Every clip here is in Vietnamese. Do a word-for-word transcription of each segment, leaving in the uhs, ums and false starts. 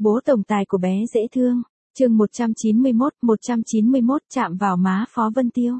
Bố tổng tài của bé dễ thương. Chương một trăm chín mươi mốt, một trăm chín mươi mốt chạm vào má Phó Vân Tiêu.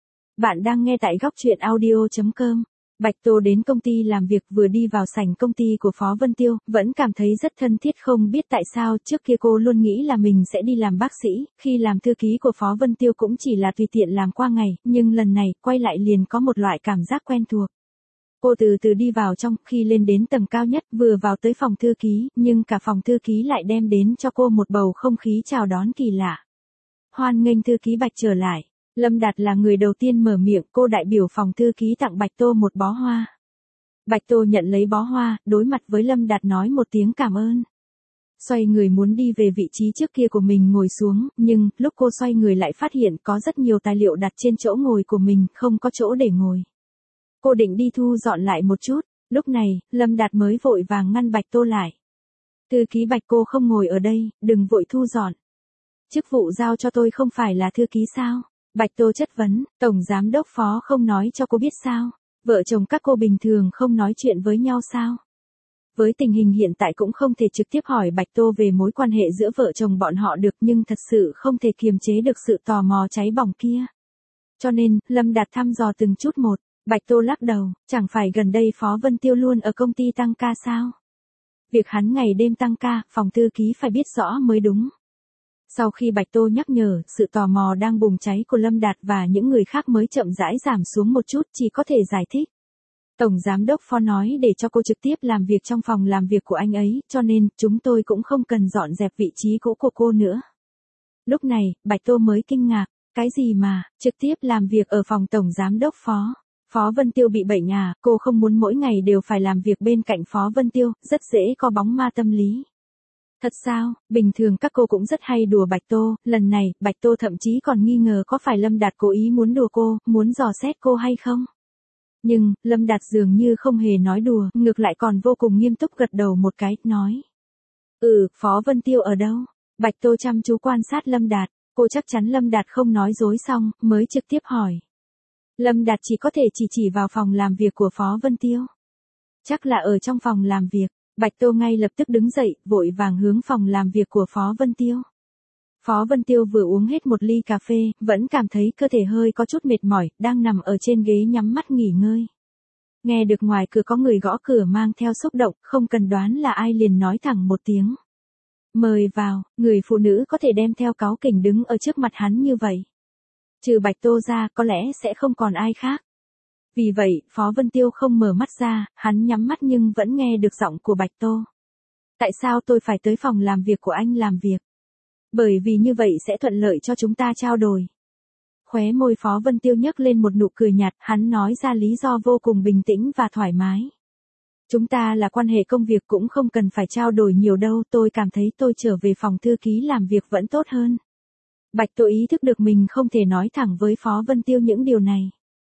Bạn đang nghe tại góc truyện audio chấm com. Bạch Tô đến công ty làm việc, vừa đi vào sảnh công ty của Phó Vân Tiêu, vẫn cảm thấy rất thân thiết. Không biết tại sao trước kia cô luôn nghĩ là mình sẽ đi làm bác sĩ, khi làm thư ký của Phó Vân Tiêu cũng chỉ là tùy tiện làm qua ngày, nhưng lần này quay lại liền có một loại cảm giác quen thuộc. Cô từ từ đi vào trong, khi lên đến tầng cao nhất, vừa vào tới phòng thư ký, nhưng cả phòng thư ký lại đem đến cho cô một bầu không khí chào đón kỳ lạ. Hoan nghênh thư ký Bạch trở lại. Lâm Đạt là người đầu tiên mở miệng, cô đại biểu phòng thư ký tặng Bạch Tô một bó hoa. Bạch Tô nhận lấy bó hoa, đối mặt với Lâm Đạt nói một tiếng cảm ơn. Xoay người muốn đi về vị trí trước kia của mình ngồi xuống, nhưng lúc cô xoay người lại phát hiện có rất nhiều tài liệu đặt trên chỗ ngồi của mình, không có chỗ để ngồi. Cô định đi thu dọn lại một chút, lúc này, Lâm Đạt mới vội vàng ngăn Bạch Tô lại. Thư ký Bạch, cô không ngồi ở đây, đừng vội thu dọn. Chức vụ giao cho tôi không phải là thư ký sao? Bạch Tô chất vấn, Tổng Giám đốc Phó không nói cho cô biết sao? Vợ chồng các cô bình thường không nói chuyện với nhau sao? Với tình hình hiện tại cũng không thể trực tiếp hỏi Bạch Tô về mối quan hệ giữa vợ chồng bọn họ được, nhưng thật sự không thể kiềm chế được sự tò mò cháy bỏng kia. Cho nên, Lâm Đạt thăm dò từng chút một. Bạch Tô lắc đầu, chẳng phải gần đây Phó Vân Tiêu luôn ở công ty tăng ca sao? Việc hắn ngày đêm tăng ca, phòng thư ký phải biết rõ mới đúng. Sau khi Bạch Tô nhắc nhở, sự tò mò đang bùng cháy của Lâm Đạt và những người khác mới chậm rãi giảm xuống một chút, chỉ có thể giải thích. Tổng Giám đốc Phó nói để cho cô trực tiếp làm việc trong phòng làm việc của anh ấy, cho nên chúng tôi cũng không cần dọn dẹp vị trí cũ của cô nữa. Lúc này, Bạch Tô mới kinh ngạc, cái gì mà, trực tiếp làm việc ở phòng Tổng Giám đốc Phó? Phó Vân Tiêu bị bệnh à, cô không muốn mỗi ngày đều phải làm việc bên cạnh Phó Vân Tiêu, rất dễ có bóng ma tâm lý. Thật sao, bình thường các cô cũng rất hay đùa Bạch Tô, lần này, Bạch Tô thậm chí còn nghi ngờ có phải Lâm Đạt cố ý muốn đùa cô, muốn dò xét cô hay không. Nhưng, Lâm Đạt dường như không hề nói đùa, ngược lại còn vô cùng nghiêm túc gật đầu một cái, nói. Ừ, Phó Vân Tiêu ở đâu? Bạch Tô chăm chú quan sát Lâm Đạt, cô chắc chắn Lâm Đạt không nói dối xong, mới trực tiếp hỏi. Lâm Đạt chỉ có thể chỉ chỉ vào phòng làm việc của Phó Vân Tiêu. Chắc là ở trong phòng làm việc. Bạch Tô ngay lập tức đứng dậy, vội vàng hướng phòng làm việc của Phó Vân Tiêu. Phó Vân Tiêu vừa uống hết một ly cà phê, vẫn cảm thấy cơ thể hơi có chút mệt mỏi, đang nằm ở trên ghế nhắm mắt nghỉ ngơi. Nghe được ngoài cửa có người gõ cửa mang theo xúc động, không cần đoán là ai liền nói thẳng một tiếng. Mời vào, người phụ nữ có thể đem theo cáu kỉnh đứng ở trước mặt hắn như vậy. Trừ Bạch Tô ra, có lẽ sẽ không còn ai khác. Vì vậy, Phó Vân Tiêu không mở mắt ra, hắn nhắm mắt nhưng vẫn nghe được giọng của Bạch Tô. Tại sao tôi phải tới phòng làm việc của anh làm việc? Bởi vì như vậy sẽ thuận lợi cho chúng ta trao đổi. Khóe môi Phó Vân Tiêu nhấc lên một nụ cười nhạt, hắn nói ra lý do vô cùng bình tĩnh và thoải mái. Chúng ta là quan hệ công việc cũng không cần phải trao đổi nhiều đâu, tôi cảm thấy tôi trở về phòng thư ký làm việc vẫn tốt hơn. Bạch Tô ý thức được mình không thể nói thẳng với Phó Vân Tiêu những điều này.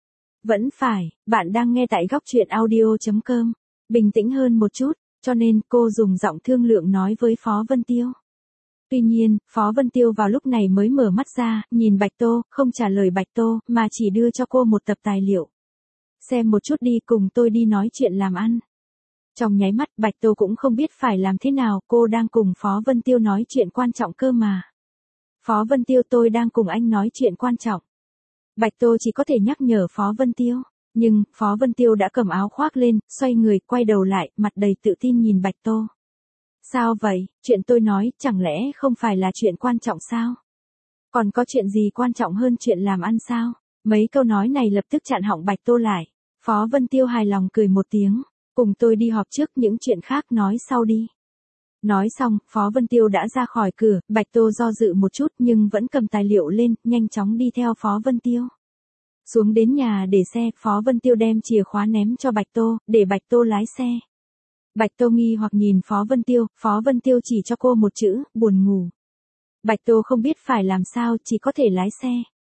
Vẫn phải, bạn đang nghe tại góc truyện audio chấm com. Bình tĩnh hơn một chút, cho nên cô dùng giọng thương lượng nói với Phó Vân Tiêu. Tuy nhiên, Phó Vân Tiêu vào lúc này mới mở mắt ra, nhìn Bạch Tô, không trả lời Bạch Tô, mà chỉ đưa cho cô một tập tài liệu. Xem một chút đi, cùng tôi đi nói chuyện làm ăn. Trong nháy mắt, Bạch Tô cũng không biết phải làm thế nào, cô đang cùng Phó Vân Tiêu nói chuyện quan trọng cơ mà. Phó Vân Tiêu, tôi đang cùng anh nói chuyện quan trọng. Bạch Tô chỉ có thể nhắc nhở Phó Vân Tiêu, nhưng, Phó Vân Tiêu đã cầm áo khoác lên, xoay người, quay đầu lại, mặt đầy tự tin nhìn Bạch Tô. Sao vậy, chuyện tôi nói, chẳng lẽ không phải là chuyện quan trọng sao? Còn có chuyện gì quan trọng hơn chuyện làm ăn sao? Mấy câu nói này lập tức chặn họng Bạch Tô lại. Phó Vân Tiêu hài lòng cười một tiếng, cùng tôi đi họp trước, những chuyện khác nói sau đi. Nói xong, Phó Vân Tiêu đã ra khỏi cửa, Bạch Tô do dự một chút nhưng vẫn cầm tài liệu lên, nhanh chóng đi theo Phó Vân Tiêu. Xuống đến nhà để xe, Phó Vân Tiêu đem chìa khóa ném cho Bạch Tô, để Bạch Tô lái xe. Bạch Tô nghi hoặc nhìn Phó Vân Tiêu, Phó Vân Tiêu chỉ cho cô một chữ, buồn ngủ. Bạch Tô không biết phải làm sao, chỉ có thể lái xe.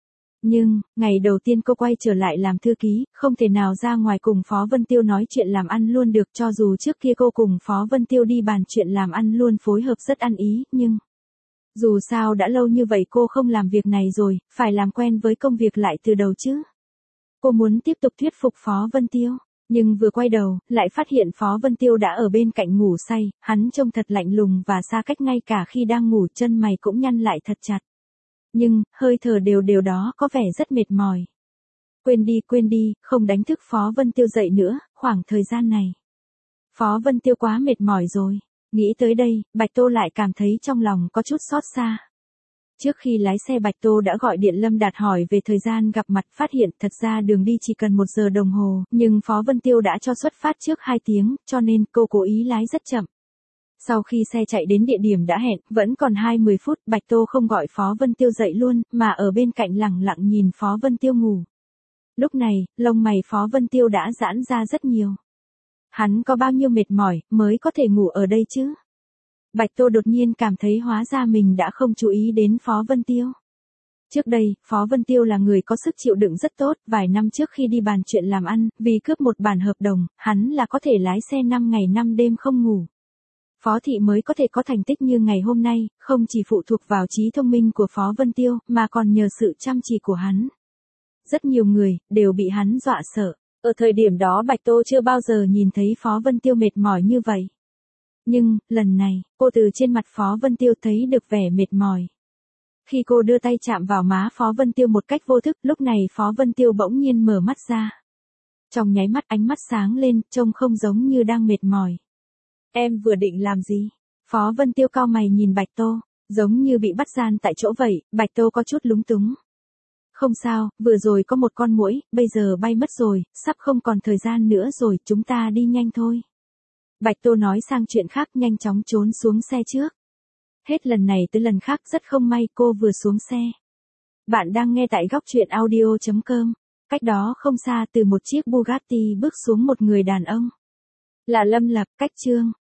Nhưng, ngày đầu tiên cô quay trở lại làm thư ký, không thể nào ra ngoài cùng Phó Vân Tiêu nói chuyện làm ăn luôn được, cho dù trước kia cô cùng Phó Vân Tiêu đi bàn chuyện làm ăn luôn phối hợp rất ăn ý, nhưng... Dù sao đã lâu như vậy cô không làm việc này rồi, phải làm quen với công việc lại từ đầu chứ. Cô muốn tiếp tục thuyết phục Phó Vân Tiêu. Nhưng vừa quay đầu, lại phát hiện Phó Vân Tiêu đã ở bên cạnh ngủ say, hắn trông thật lạnh lùng và xa cách ngay cả khi đang ngủ, chân mày cũng nhăn lại thật chặt. Nhưng, hơi thở đều đều đó có vẻ rất mệt mỏi. Quên đi, quên đi, không đánh thức Phó Vân Tiêu dậy nữa, khoảng thời gian này. Phó Vân Tiêu quá mệt mỏi rồi. Nghĩ tới đây, Bạch Tô lại cảm thấy trong lòng có chút xót xa. Trước khi lái xe Bạch Tô đã gọi điện Lâm Đạt hỏi về thời gian gặp mặt, phát hiện thật ra đường đi chỉ cần một giờ đồng hồ, nhưng Phó Vân Tiêu đã cho xuất phát trước hai tiếng, cho nên cô cố ý lái rất chậm. Sau khi xe chạy đến địa điểm đã hẹn, vẫn còn hai mươi phút, Bạch Tô không gọi Phó Vân Tiêu dậy luôn, mà ở bên cạnh lẳng lặng nhìn Phó Vân Tiêu ngủ. Lúc này, lông mày Phó Vân Tiêu đã giãn ra rất nhiều. Hắn có bao nhiêu mệt mỏi, mới có thể ngủ ở đây chứ? Bạch Tô đột nhiên cảm thấy hóa ra mình đã không chú ý đến Phó Vân Tiêu. Trước đây, Phó Vân Tiêu là người có sức chịu đựng rất tốt, vài năm trước khi đi bàn chuyện làm ăn, vì cướp một bản hợp đồng, hắn là có thể lái xe năm ngày năm đêm không ngủ. Phó thị mới có thể có thành tích như ngày hôm nay, không chỉ phụ thuộc vào trí thông minh của Phó Vân Tiêu, mà còn nhờ sự chăm chỉ của hắn. Rất nhiều người, đều bị hắn dọa sợ. Ở thời điểm đó Bạch Tô chưa bao giờ nhìn thấy Phó Vân Tiêu mệt mỏi như vậy. Nhưng, lần này, cô từ trên mặt Phó Vân Tiêu thấy được vẻ mệt mỏi. Khi cô đưa tay chạm vào má Phó Vân Tiêu một cách vô thức, lúc này Phó Vân Tiêu bỗng nhiên mở mắt ra. Trong nháy mắt ánh mắt sáng lên, trông không giống như đang mệt mỏi. Em vừa định làm gì? Phó Vân Tiêu cau mày nhìn Bạch Tô, giống như bị bắt gian tại chỗ vậy. Bạch Tô có chút lúng túng. Không sao, vừa rồi có một con muỗi, bây giờ bay mất rồi, sắp không còn thời gian nữa rồi, chúng ta đi nhanh thôi. Bạch Tô nói sang chuyện khác, nhanh chóng trốn xuống xe trước. Hết lần này tới lần khác, rất không may cô vừa xuống xe. Bạn đang nghe tại góc truyện audio chấm com. Cách đó không xa, từ một chiếc Bugatti bước xuống một người đàn ông. Là Lâm Lập. Cách chương